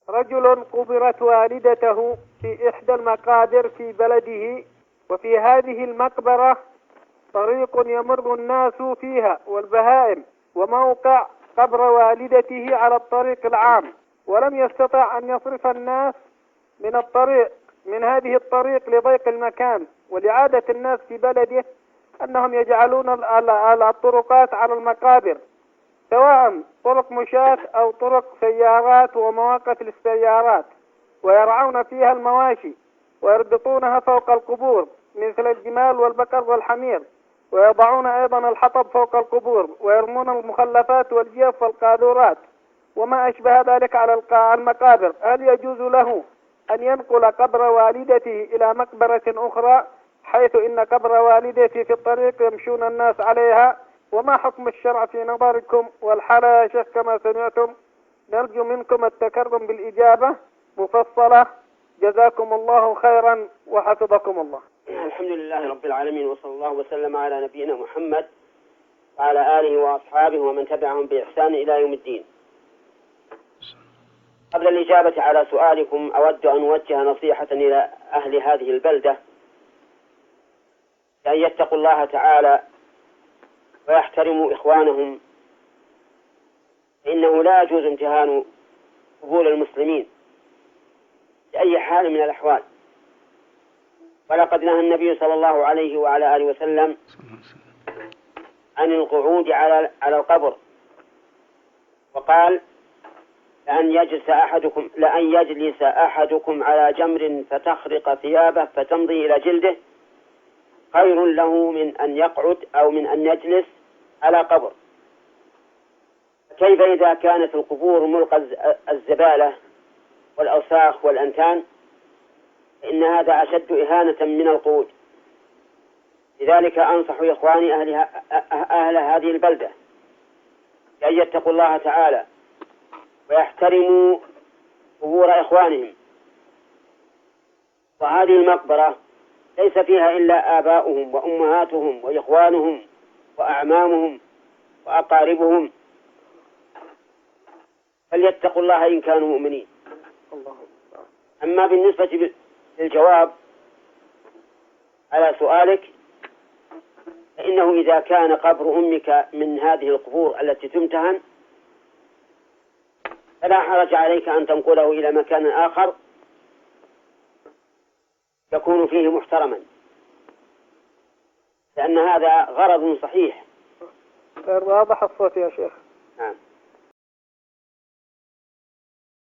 رجل قبرت والدته في إحدى المقابر في بلده، وفي هذه المقبرة طريق يمر الناس فيها والبهائم، وموقع قبر والدته على الطريق العام، ولم يستطع أن يصرف الناس من هذه الطريق لضيق المكان. ولعادة الناس في بلده أنهم يجعلون الطرقات على المقابر، سواء طرق مشاة أو طرق سيارات ومواقف للسيارات، ويرعون فيها المواشي ويربطونها فوق القبور مثل الجمال والبقر والحمير، ويضعون أيضا الحطب فوق القبور، ويرمون المخلفات والجيف والقاذورات وما أشبه ذلك على المقابر. هل يجوز له أن ينقل قبر والدته إلى مقبرة أخرى، حيث إن قبر والدته في الطريق يمشون الناس عليها؟ وما حكم الشرع في نظركم والحالة يا شيخ كما سمعتم؟ نرجو منكم التكرم بالإجابة مفصلة، جزاكم الله خيرا وحفظكم الله. الحمد لله رب العالمين، وصلى الله وسلم على نبينا محمد وعلى آله وأصحابه ومن تبعهم بإحسان إلى يوم الدين. قبل الإجابة على سؤالكم أود أن أوجه نصيحة إلى أهل هذه البلدة أن يتقوا الله تعالى ويحترموا إخوانهم، فإنه لا يجوز امتهان قبور المسلمين بأي حال من الأحوال. ولقد نهى النبي صلى الله عليه وعلى آله وسلم عن القعود على القبر، وقال لأن يجلس أحدكم على جمر فتخرق ثيابه فتمضي إلى جلده خير له من أن يقعد أو من أن يجلس على قبر. كيف إذا كانت القبور ملقى الزبالة والأوساخ والأنتان؟ إن هذا أشد إهانة من القعود. لذلك أنصح إخواني أهل هذه البلدة أن يتقوا الله تعالى ويحترموا قبور إخوانهم. وهذه المقبرة ليس فيها إلا آباؤهم وأمهاتهم وإخوانهم وأعمامهم وأقاربهم، فليتقوا الله إن كانوا مؤمنين. أما بالنسبة للجواب على سؤالك، فإنه إذا كان قبر أمك من هذه القبور التي تمتهن فلا حرج عليك أن تنقله إلى مكان آخر يكون فيه محترما، لأن هذا غرض صحيح. واضح الصوت يا شيخ. نعم.